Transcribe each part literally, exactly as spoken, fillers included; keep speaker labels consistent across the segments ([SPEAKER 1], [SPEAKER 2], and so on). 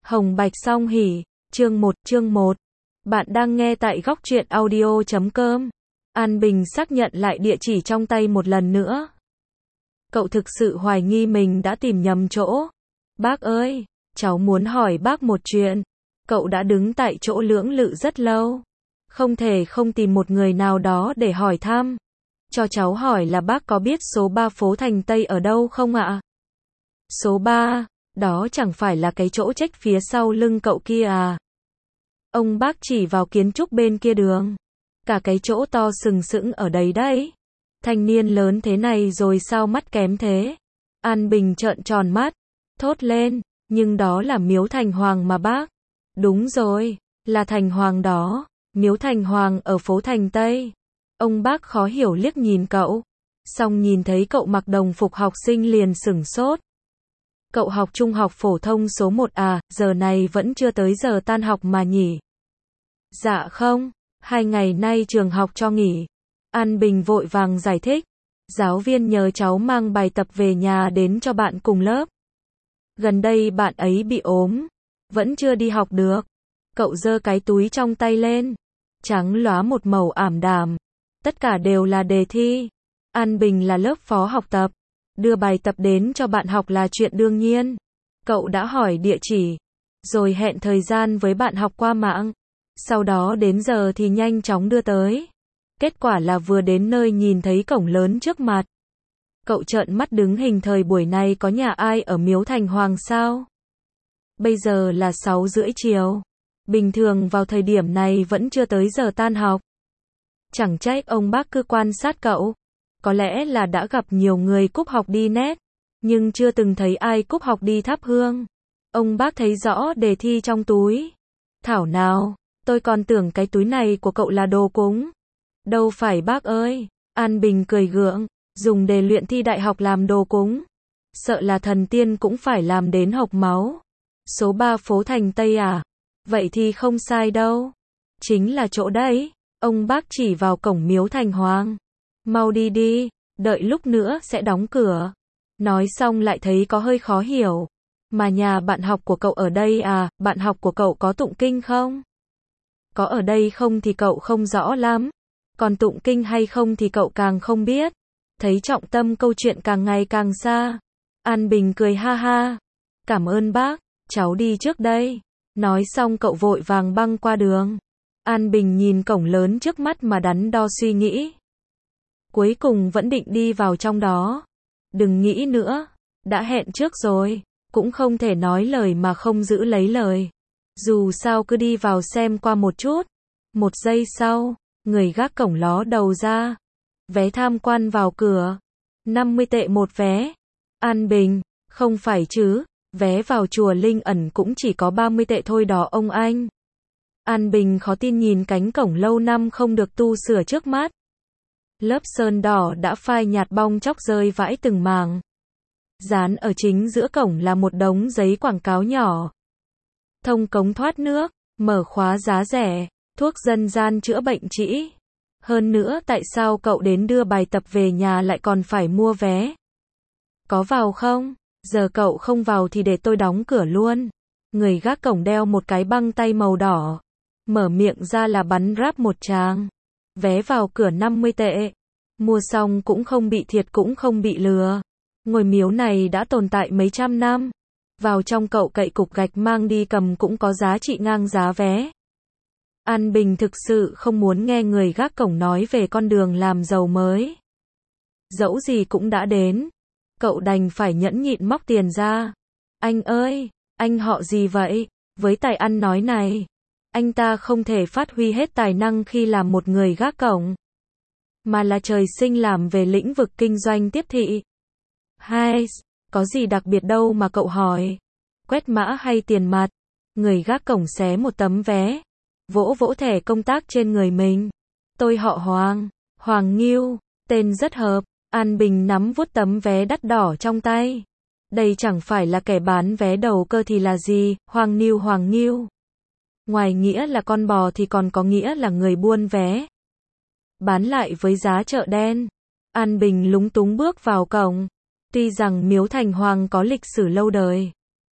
[SPEAKER 1] Hồng Bạch Song Hỷ, chương một, chương một. Bạn đang nghe tại góc truyện audio chấm com. An Bình xác nhận lại địa chỉ trong tay một lần nữa. Cậu thực sự hoài nghi mình đã tìm nhầm chỗ. Bác ơi, cháu muốn hỏi bác một chuyện. Cậu đã đứng tại chỗ lưỡng lự rất lâu. Không thể không tìm một người nào đó để hỏi thăm. Cho cháu hỏi là bác có biết số ba phố Thành Tây ở đâu không ạ? Số ba, đó chẳng phải là cái chỗ trách phía sau lưng cậu kia à? Ông bác chỉ vào kiến trúc bên kia đường. Cả cái chỗ to sừng sững ở đấy đấy. Thanh niên lớn thế này rồi sao mắt kém thế? An Bình trợn tròn mắt, thốt lên, nhưng đó là miếu Thành Hoàng mà bác. Đúng rồi, là Thành Hoàng đó, miếu Thành Hoàng ở phố Thành Tây. Ông bác khó hiểu liếc nhìn cậu, xong nhìn thấy cậu mặc đồng phục học sinh liền sửng sốt. Cậu học trung học phổ thông số một à, giờ này vẫn chưa tới giờ tan học mà nhỉ? Dạ không, hai ngày nay trường học cho nghỉ. An Bình vội vàng giải thích. Giáo viên nhờ cháu mang bài tập về nhà đến cho bạn cùng lớp. Gần đây bạn ấy bị ốm, vẫn chưa đi học được. Cậu giơ cái túi trong tay lên, trắng lóa một màu ảm đạm. Tất cả đều là đề thi. An Bình là lớp phó học tập, đưa bài tập đến cho bạn học là chuyện đương nhiên. Cậu đã hỏi địa chỉ, rồi hẹn thời gian với bạn học qua mạng. Sau đó đến giờ thì nhanh chóng đưa tới. Kết quả là vừa đến nơi nhìn thấy cổng lớn trước mặt. Cậu trợn mắt đứng hình, thời buổi này có nhà ai ở miếu Thành Hoàng sao? Bây giờ là sáu rưỡi chiều. Bình thường vào thời điểm này vẫn chưa tới giờ tan học. Chẳng trách ông bác cứ quan sát cậu. Có lẽ là đã gặp nhiều người cúp học đi nét, nhưng chưa từng thấy ai cúp học đi thắp hương. Ông bác thấy rõ đề thi trong túi. Thảo nào, tôi còn tưởng cái túi này của cậu là đồ cúng. Đâu phải bác ơi, An Bình cười gượng, dùng đề luyện thi đại học làm đồ cúng. Sợ là thần tiên cũng phải làm đến hộc máu. Số ba phố Thành Tây à? Vậy thì không sai đâu. Chính là chỗ đấy. Ông bác chỉ vào cổng miếu Thành Hoàng. Mau đi đi, đợi lúc nữa sẽ đóng cửa. Nói xong lại thấy có hơi khó hiểu. Mà nhà bạn học của cậu ở đây à, bạn học của cậu có tụng kinh không? Có ở đây không thì cậu không rõ lắm. Còn tụng kinh hay không thì cậu càng không biết. Thấy trọng tâm câu chuyện càng ngày càng xa. An Bình cười ha ha. Cảm ơn bác, cháu đi trước đây. Nói xong cậu vội vàng băng qua đường. An Bình nhìn cổng lớn trước mắt mà đắn đo suy nghĩ. Cuối cùng vẫn định đi vào trong đó. Đừng nghĩ nữa, đã hẹn trước rồi, cũng không thể nói lời mà không giữ lấy lời. Dù sao cứ đi vào xem qua một chút. Một giây sau, người gác cổng ló đầu ra. Vé tham quan vào cửa. năm mươi tệ một vé. An Bình, không phải chứ, vé vào chùa Linh Ẩn cũng chỉ có ba mươi tệ thôi đó ông anh. An Bình khó tin nhìn cánh cổng lâu năm không được tu sửa trước mắt. Lớp sơn đỏ đã phai nhạt, bong chóc rơi vãi từng mảng. Dán ở chính giữa cổng là một đống giấy quảng cáo nhỏ. Thông cống thoát nước, mở khóa giá rẻ, thuốc dân gian chữa bệnh trĩ. Hơn nữa tại sao cậu đến đưa bài tập về nhà lại còn phải mua vé? Có vào không? Giờ cậu không vào thì để tôi đóng cửa luôn. Người gác cổng đeo một cái băng tay màu đỏ. Mở miệng ra là bắn ráp một tràng. Vé vào cửa năm mươi tệ. Mua xong cũng không bị thiệt cũng không bị lừa. Ngôi miếu này đã tồn tại mấy trăm năm. Vào trong cậu cậy cục gạch mang đi cầm cũng có giá trị ngang giá vé. An Bình thực sự không muốn nghe người gác cổng nói về con đường làm giàu mới. Dẫu gì cũng đã đến. Cậu đành phải nhẫn nhịn móc tiền ra. Anh ơi, anh họ gì vậy? Với tài ăn nói này, anh ta không thể phát huy hết tài năng khi làm một người gác cổng. Mà là trời sinh làm về lĩnh vực kinh doanh tiếp thị. Hay, có gì đặc biệt đâu mà cậu hỏi? Quét mã hay tiền mặt? Người gác cổng xé một tấm vé. Vỗ vỗ thẻ công tác trên người mình. Tôi họ Hoàng, Hoàng Nghiêu, tên rất hợp. An Bình nắm vuốt tấm vé đắt đỏ trong tay. Đây chẳng phải là kẻ bán vé đầu cơ thì là gì, Hoàng Nghiêu Hoàng Nghiêu. Ngoài nghĩa là con bò thì còn có nghĩa là người buôn vé. Bán lại với giá chợ đen. An Bình lúng túng bước vào cổng. Tuy rằng miếu Thành Hoàng có lịch sử lâu đời,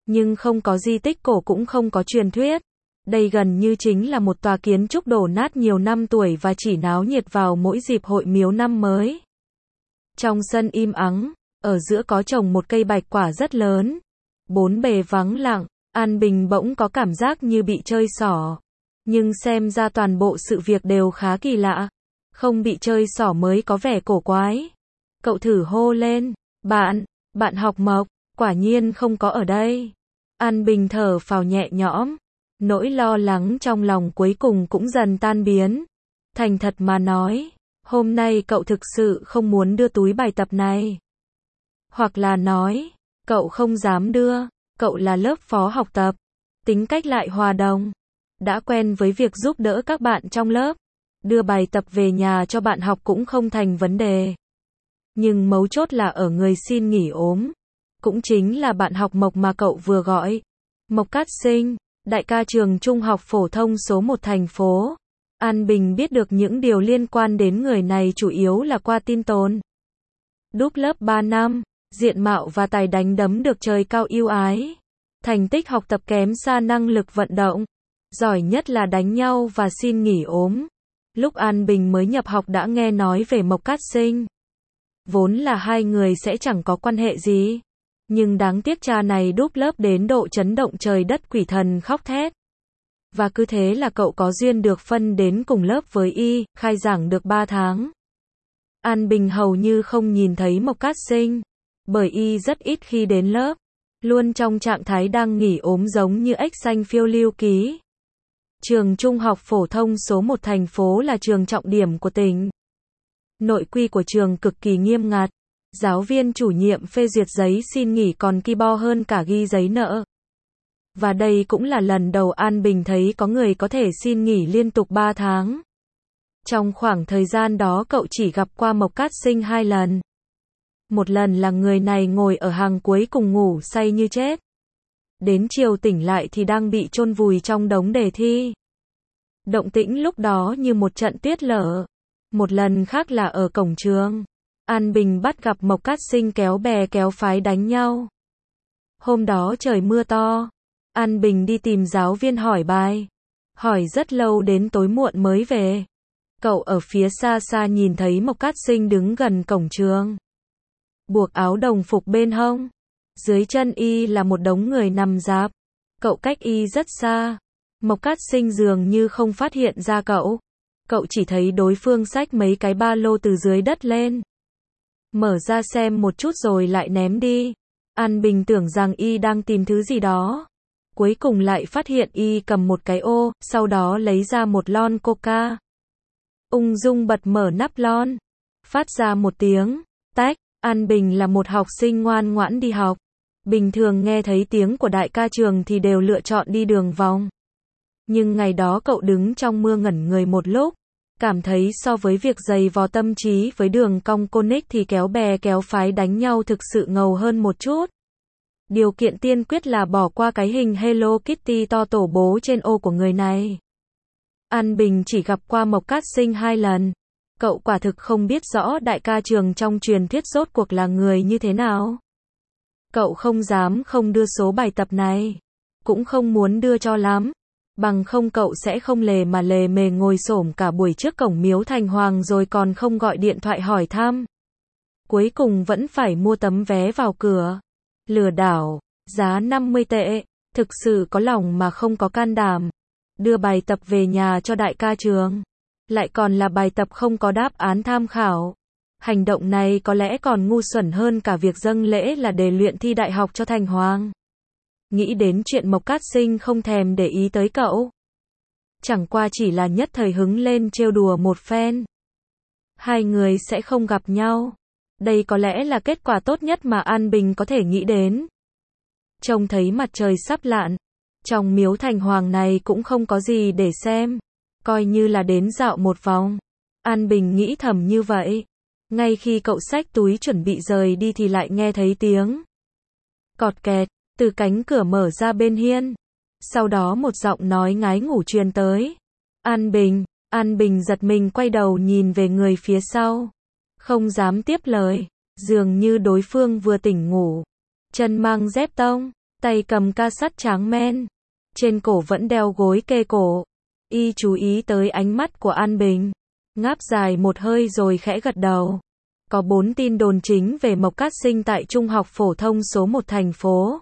[SPEAKER 1] Nhưng không có di tích cổ cũng không có truyền thuyết. Đây gần như chính là một tòa kiến trúc đổ nát nhiều năm tuổi và chỉ náo nhiệt vào mỗi dịp hội miếu năm mới. Trong sân im ắng, ở giữa có trồng một cây bạch quả rất lớn. Bốn bề vắng lặng, An Bình bỗng có cảm giác như bị chơi xỏ. Nhưng xem ra toàn bộ sự việc đều khá kỳ lạ. Không bị chơi xỏ mới có vẻ cổ quái. Cậu thử hô lên, bạn, bạn học Mộc, quả nhiên không có ở đây. An Bình thở phào nhẹ nhõm. Nỗi lo lắng trong lòng cuối cùng cũng dần tan biến. Thành thật mà nói, hôm nay cậu thực sự không muốn đưa túi bài tập này. Hoặc là nói, cậu không dám đưa, cậu là lớp phó học tập. Tính cách lại hòa đồng. Đã quen với việc giúp đỡ các bạn trong lớp. Đưa bài tập về nhà cho bạn học cũng không thành vấn đề. Nhưng mấu chốt là ở người xin nghỉ ốm. Cũng chính là bạn học Mộc mà cậu vừa gọi. Mộc Cát Sinh, đại ca trường trung học phổ thông số một thành phố. An Bình biết được những điều liên quan đến người này chủ yếu là qua tin tồn. Đúp lớp ba năm, diện mạo và tài đánh đấm được trời cao ưu ái. Thành tích học tập kém xa năng lực vận động. Giỏi nhất là đánh nhau và xin nghỉ ốm. Lúc An Bình mới nhập học đã nghe nói về Mộc Cát Sinh. Vốn là hai người sẽ chẳng có quan hệ gì. Nhưng đáng tiếc cha này đúp lớp đến độ chấn động trời đất quỷ thần khóc thét. Và cứ thế là cậu có duyên được phân đến cùng lớp với y, khai giảng được ba tháng. An Bình hầu như không nhìn thấy Mộc Cát Sinh. Bởi y rất ít khi đến lớp. Luôn trong trạng thái đang nghỉ ốm giống như ếch xanh phiêu lưu ký. Trường trung học phổ thông số một thành phố là trường trọng điểm của tỉnh. Nội quy của trường cực kỳ nghiêm ngặt. Giáo viên chủ nhiệm phê duyệt giấy xin nghỉ còn ki bo hơn cả ghi giấy nợ. Và đây cũng là lần đầu An Bình thấy có người có thể xin nghỉ liên tục ba tháng. Trong khoảng thời gian đó cậu chỉ gặp qua Mộc Cát Sinh hai lần. Một lần là người này ngồi ở hàng cuối cùng ngủ say như chết. Đến chiều tỉnh lại thì đang bị chôn vùi trong đống đề thi. Động tĩnh lúc đó như một trận tuyết lở. Một lần khác là ở cổng trường. An Bình bắt gặp Mộc Cát Sinh kéo bè kéo phái đánh nhau. Hôm đó trời mưa to. An Bình đi tìm giáo viên hỏi bài. Hỏi rất lâu đến tối muộn mới về. Cậu ở phía xa xa nhìn thấy Mộc Cát Sinh đứng gần cổng trường. Buộc áo đồng phục bên hông. Dưới chân y là một đống người nằm rạp. Cậu cách y rất xa. Mộc Cát Sinh dường như không phát hiện ra cậu. Cậu chỉ thấy đối phương xách mấy cái ba lô từ dưới đất lên. Mở ra xem một chút rồi lại ném đi. An Bình tưởng rằng y đang tìm thứ gì đó. Cuối cùng lại phát hiện y cầm một cái ô, sau đó lấy ra một lon coca. Ung dung bật mở nắp lon. Phát ra một tiếng tách. An Bình là một học sinh ngoan ngoãn đi học. Bình thường nghe thấy tiếng của đại ca trường thì đều lựa chọn đi đường vòng. Nhưng ngày đó cậu đứng trong mưa ngẩn người một lúc. Cảm thấy so với việc dày vò tâm trí với đường cong conic thì kéo bè kéo phái đánh nhau thực sự ngầu hơn một chút. Điều kiện tiên quyết là bỏ qua cái hình Hello Kitty to tổ bố trên ô của người này. An Bình chỉ gặp qua Mộc Cát Sinh hai lần. Cậu quả thực không biết rõ đại ca trường trong truyền thuyết rốt cuộc là người như thế nào. Cậu không dám không đưa số bài tập này. Cũng không muốn đưa cho lắm. Bằng không cậu sẽ không lề mà lề mề ngồi xổm cả buổi trước cổng miếu Thành Hoàng rồi còn không gọi điện thoại hỏi thăm. Cuối cùng vẫn phải mua tấm vé vào cửa. Lừa đảo, giá năm mươi tệ, thực sự có lòng mà không có can đảm. Đưa bài tập về nhà cho đại ca trường. Lại còn là bài tập không có đáp án tham khảo. Hành động này có lẽ còn ngu xuẩn hơn cả việc dâng lễ là để luyện thi đại học cho Thành Hoàng. Nghĩ đến chuyện Mộc Cát Sinh không thèm để ý tới cậu. Chẳng qua chỉ là nhất thời hứng lên trêu đùa một phen. Hai người sẽ không gặp nhau. Đây có lẽ là kết quả tốt nhất mà An Bình có thể nghĩ đến. Trông thấy mặt trời sắp lặn. Trong miếu Thành Hoàng này cũng không có gì để xem. Coi như là đến dạo một vòng. An Bình nghĩ thầm như vậy. Ngay khi cậu xách túi chuẩn bị rời đi thì lại nghe thấy tiếng cọt kẹt từ cánh cửa mở ra bên hiên. Sau đó một giọng nói ngái ngủ truyền tới. An Bình, An Bình giật mình quay đầu nhìn về người phía sau. Không dám tiếp lời. Dường như đối phương vừa tỉnh ngủ. Chân mang dép tông. tay cầm ca sắt tráng men, trên cổ vẫn đeo gối kê cổ. Y chú ý tới ánh mắt của An Bình, ngáp dài một hơi rồi khẽ gật đầu. Có bốn tin đồn chính về Mộc Cát Sinh tại Trung học phổ thông số một thành phố.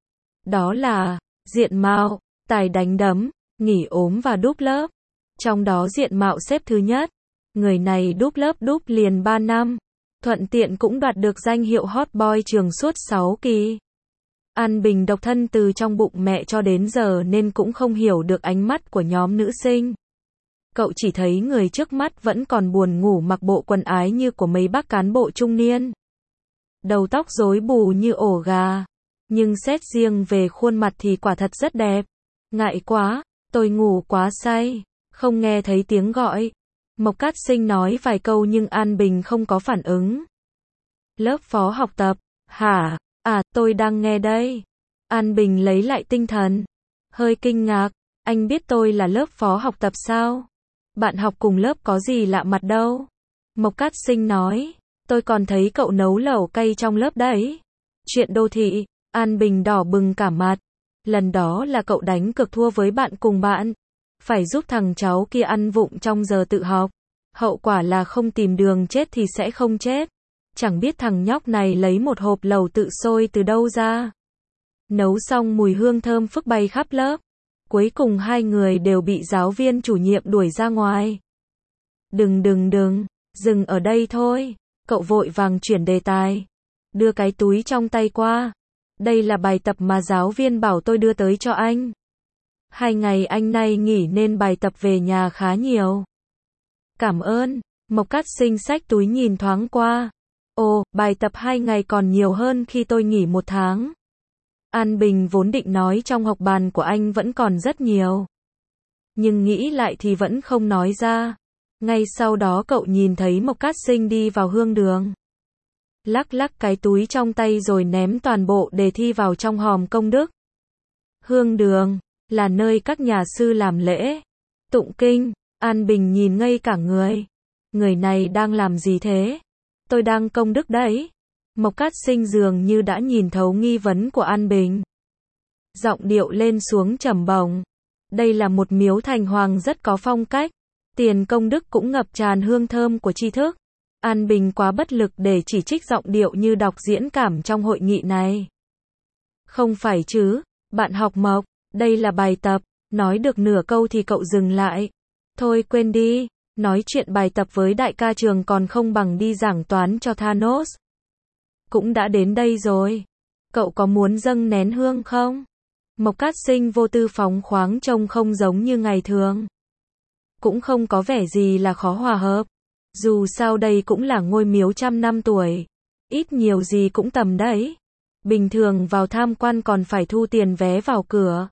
[SPEAKER 1] Đó là diện mạo, tài đánh đấm, nghỉ ốm và đúp lớp. Trong đó diện mạo xếp thứ nhất. Người này đúp lớp đúp liền ba năm. Thuận tiện cũng đoạt được danh hiệu hot boy trường suốt sáu kỳ. An Bình độc thân từ trong bụng mẹ cho đến giờ nên cũng không hiểu được ánh mắt của nhóm nữ sinh. Cậu chỉ thấy người trước mắt vẫn còn buồn ngủ mặc bộ quần ái như của mấy bác cán bộ trung niên. Đầu tóc rối bù như ổ gà. Nhưng xét riêng về khuôn mặt thì quả thật rất đẹp. Ngại quá, tôi ngủ quá say, không nghe thấy tiếng gọi. Mộc Cát Sinh nói vài câu nhưng An Bình không có phản ứng. Lớp phó học tập, hả? À, tôi đang nghe đây. An Bình lấy lại tinh thần. Hơi kinh ngạc, anh biết tôi là lớp phó học tập sao? Bạn học cùng lớp có gì lạ mặt đâu. Mộc Cát Sinh nói, tôi còn thấy cậu nấu lẩu cay trong lớp đấy. Chuyện đô thị, An Bình đỏ bừng cả mặt. Lần đó là cậu đánh cược thua với bạn cùng bạn. Phải giúp thằng cháu kia ăn vụng trong giờ tự học. Hậu quả là không tìm đường chết thì sẽ không chết. Chẳng biết thằng nhóc này lấy một hộp lẩu tự sôi từ đâu ra. Nấu xong mùi hương thơm phức bay khắp lớp. Cuối cùng hai người đều bị giáo viên chủ nhiệm đuổi ra ngoài. Đừng đừng đừng, dừng ở đây thôi. Cậu vội vàng chuyển đề tài. Đưa cái túi trong tay qua. Đây là bài tập mà giáo viên bảo tôi đưa tới cho anh. Hai ngày anh nay nghỉ nên bài tập về nhà khá nhiều. Cảm ơn. Mộc Cát Sinh xách túi nhìn thoáng qua. Ồ, bài tập hai ngày còn nhiều hơn khi tôi nghỉ một tháng. An Bình vốn định nói trong học bàn của anh vẫn còn rất nhiều. Nhưng nghĩ lại thì vẫn không nói ra. Ngay sau đó cậu nhìn thấy Mộc Cát Sinh đi vào hương đường. Lắc lắc cái túi trong tay rồi ném toàn bộ đề thi vào trong hòm công đức. Hương đường là nơi các nhà sư làm lễ, tụng kinh. An Bình nhìn ngây cả người. Người này đang làm gì thế? Tôi đang công đức đấy. Mộc Cát Sinh dường như đã nhìn thấu nghi vấn của An Bình. Giọng điệu lên xuống trầm bổng. Đây là một miếu thành hoàng rất có phong cách. Tiền công đức cũng ngập tràn hương thơm của tri thức. An Bình quá bất lực để chỉ trích giọng điệu như đọc diễn cảm trong hội nghị này. Không phải chứ, bạn học Mộc, đây là bài tập. Nói được nửa câu thì cậu dừng lại. Thôi quên đi, nói chuyện bài tập với đại ca trường còn không bằng đi giảng toán cho Thanos. Cũng đã đến đây rồi. Cậu có muốn dâng nén hương không? Mộc Cát Sinh vô tư phóng khoáng trông không giống như ngày thường. Cũng không có vẻ gì là khó hòa hợp. Dù sao đây cũng là ngôi miếu trăm năm tuổi. Ít nhiều gì cũng tầm đấy. Bình thường vào tham quan còn phải thu tiền vé vào cửa.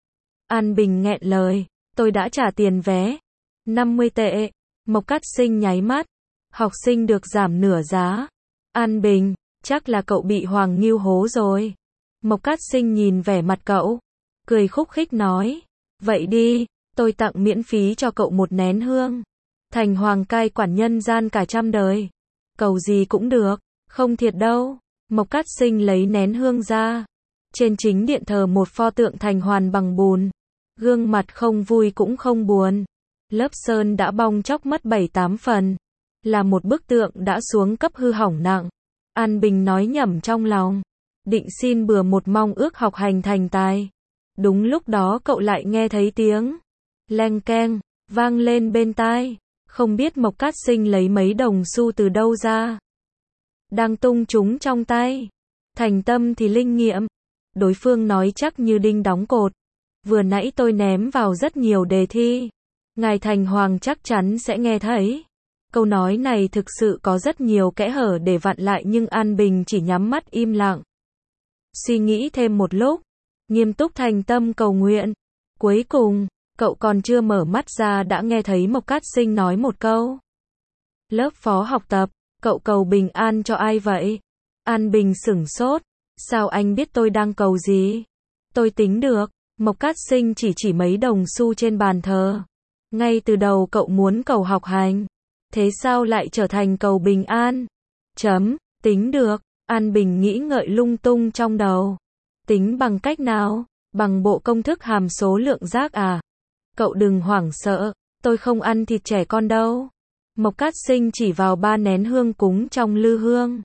[SPEAKER 1] An Bình nghẹn lời. Tôi đã trả tiền vé. năm mươi tệ. Mộc Cát Sinh nháy mắt. Học sinh được giảm nửa giá. An Bình, chắc là cậu bị Hoàng Ngưu hố rồi. Mộc Cát Sinh nhìn vẻ mặt cậu. Cười khúc khích nói. Vậy đi, tôi tặng miễn phí cho cậu một nén hương. Thành hoàng cai quản nhân gian cả trăm đời. Cầu gì cũng được, không thiệt đâu. Mộc Cát Sinh lấy nén hương ra. Trên chính điện thờ một pho tượng thành hoàn bằng bùn. Gương mặt không vui cũng không buồn. Lớp sơn đã bong chóc mất bảy tám phần. Là một bức tượng đã xuống cấp hư hỏng nặng. An Bình nói nhẩm trong lòng. Định xin bừa một mong ước học hành thành tài. Đúng lúc đó cậu lại nghe thấy tiếng leng keng vang lên bên tai. Không biết Mộc Cát Sinh lấy mấy đồng xu từ đâu ra. Đang tung chúng trong tay. Thành tâm thì linh nghiệm. Đối phương nói chắc như đinh đóng cột. Vừa nãy tôi ném vào rất nhiều đề thi. Ngài Thành Hoàng chắc chắn sẽ nghe thấy. Câu nói này thực sự có rất nhiều kẽ hở để vặn lại nhưng An Bình chỉ nhắm mắt im lặng. Suy nghĩ thêm một lúc. Nghiêm túc thành tâm cầu nguyện. Cuối cùng, cậu còn chưa mở mắt ra đã nghe thấy Mộc Cát Sinh nói một câu. Lớp phó học tập, cậu cầu bình an cho ai vậy? An Bình sửng sốt. Sao anh biết tôi đang cầu gì? Tôi tính được. Mộc Cát Sinh chỉ chỉ mấy đồng xu trên bàn thờ. Ngay từ đầu cậu muốn cầu học hành. Thế sao lại trở thành cầu bình an? Chấm, tính được. An Bình nghĩ ngợi lung tung trong đầu. Tính bằng cách nào? Bằng bộ công thức hàm số lượng giác à? Cậu đừng hoảng sợ, tôi không ăn thịt trẻ con đâu. Mộc Cát Sinh chỉ vào ba nén hương cúng trong lư hương.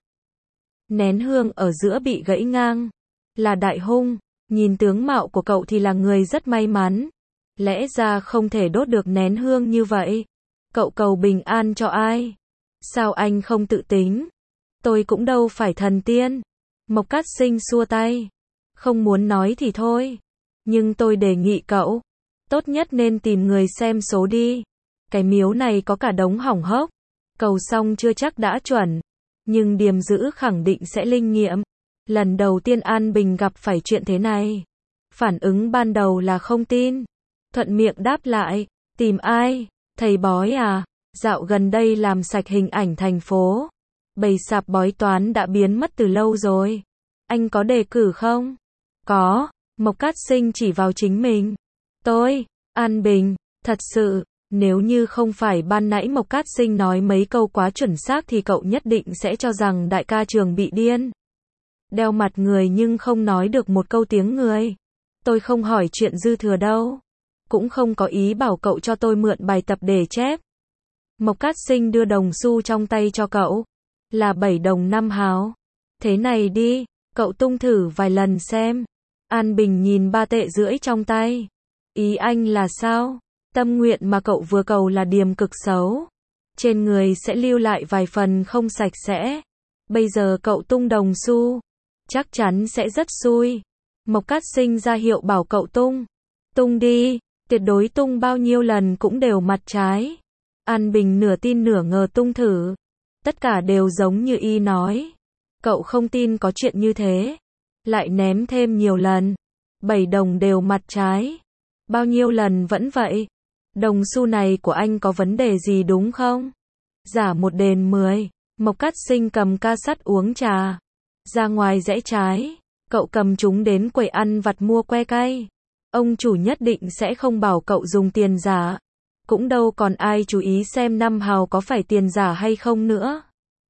[SPEAKER 1] Nén hương ở giữa bị gãy ngang, là đại hung, nhìn tướng mạo của cậu thì là người rất may mắn. Lẽ ra không thể đốt được nén hương như vậy. Cậu cầu bình an cho ai? Sao anh không tự tính? Tôi cũng đâu phải thần tiên. Mộc Cát Sinh xua tay. Không muốn nói thì thôi. Nhưng tôi đề nghị cậu, tốt nhất nên tìm người xem số đi. Cái miếu này có cả đống hỏng hóc. Cầu xong chưa chắc đã chuẩn. Nhưng điềm giữ khẳng định sẽ linh nghiệm. Lần đầu tiên An Bình gặp phải chuyện thế này. Phản ứng ban đầu là không tin. Thuận miệng đáp lại. Tìm ai? Thầy bói à? Dạo gần đây làm sạch hình ảnh thành phố. Bầy sạp bói toán đã biến mất từ lâu rồi. Anh có đề cử không? Có. Mộc Cát Sinh chỉ vào chính mình. Tôi, An Bình, thật sự, nếu như không phải ban nãy Mộc Cát Sinh nói mấy câu quá chuẩn xác thì cậu nhất định sẽ cho rằng đại ca Trường bị điên. Đeo mặt người nhưng không nói được một câu tiếng người. Tôi không hỏi chuyện dư thừa đâu. Cũng không có ý bảo cậu cho tôi mượn bài tập để chép. Mộc Cát Sinh đưa đồng xu trong tay cho cậu. Là bảy đồng năm hào. Thế này đi, cậu tung thử vài lần xem. An Bình nhìn ba tệ rưỡi trong tay. Ý anh là sao? Tâm nguyện mà cậu vừa cầu là điềm cực xấu. Trên người sẽ lưu lại vài phần không sạch sẽ. Bây giờ cậu tung đồng xu. Chắc chắn sẽ rất xui. Mộc Cát Sinh ra hiệu bảo cậu tung. Tung đi, tuyệt đối tung bao nhiêu lần cũng đều mặt trái. An Bình nửa tin nửa ngờ tung thử. Tất cả đều giống như y nói. Cậu không tin có chuyện như thế. Lại ném thêm nhiều lần. Bảy đồng đều mặt trái. Bao nhiêu lần vẫn vậy. Đồng xu này của anh có vấn đề gì đúng không? Giả một đền mười. Mộc Cát Sinh cầm ca sắt uống trà. Ra ngoài rẽ trái. Cậu cầm chúng đến quầy ăn vặt mua que cay. Ông chủ nhất định sẽ không bảo cậu dùng tiền giả. Cũng đâu còn ai chú ý xem năm hào có phải tiền giả hay không nữa.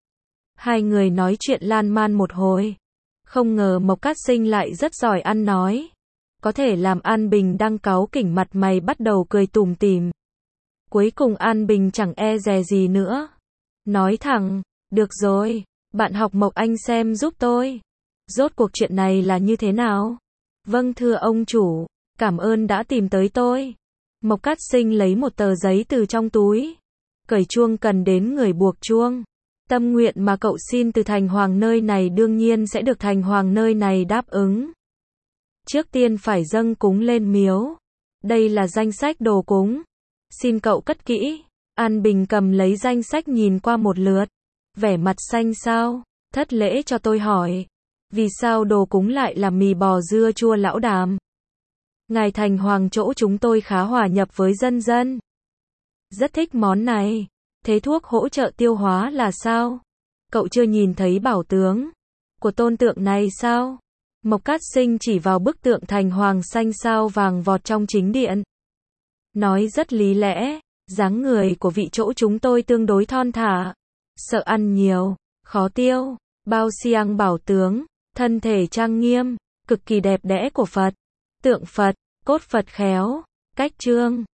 [SPEAKER 1] Hai người nói chuyện lan man một hồi. Không ngờ Mộc Cát Sinh lại rất giỏi ăn nói. Có thể làm An Bình đang cáu kỉnh mặt mày bắt đầu cười tủm tỉm. Cuối cùng An Bình chẳng e dè gì nữa. Nói thẳng, được rồi, bạn học Mộc anh xem giúp tôi. Rốt cuộc chuyện này là như thế nào? Vâng thưa ông chủ, cảm ơn đã tìm tới tôi. Mộc Cát Sinh lấy một tờ giấy từ trong túi. Cởi chuông cần đến người buộc chuông. Tâm nguyện mà cậu xin từ Thành Hoàng nơi này đương nhiên sẽ được Thành Hoàng nơi này đáp ứng. Trước tiên phải dâng cúng lên miếu. Đây là danh sách đồ cúng. Xin cậu cất kỹ. An Bình cầm lấy danh sách nhìn qua một lượt. Vẻ mặt xanh xao. Thất lễ cho tôi hỏi. Vì sao đồ cúng lại là mì bò dưa chua lão đàm? Ngài Thành Hoàng chỗ chúng tôi khá hòa nhập với dân dân. Rất thích món này. Thế thuốc hỗ trợ tiêu hóa là sao? Cậu chưa nhìn thấy bảo tướng của tôn tượng này sao? Mộc Cát Sinh chỉ vào bức tượng Thành Hoàng xanh sao vàng vọt trong chính điện. Nói rất lý lẽ, dáng người của vị chỗ chúng tôi tương đối thon thả. Sợ ăn nhiều, khó tiêu. Bao xiang bảo tướng, thân thể trang nghiêm, cực kỳ đẹp đẽ của Phật. Tượng Phật, cốt Phật khéo, cách trương,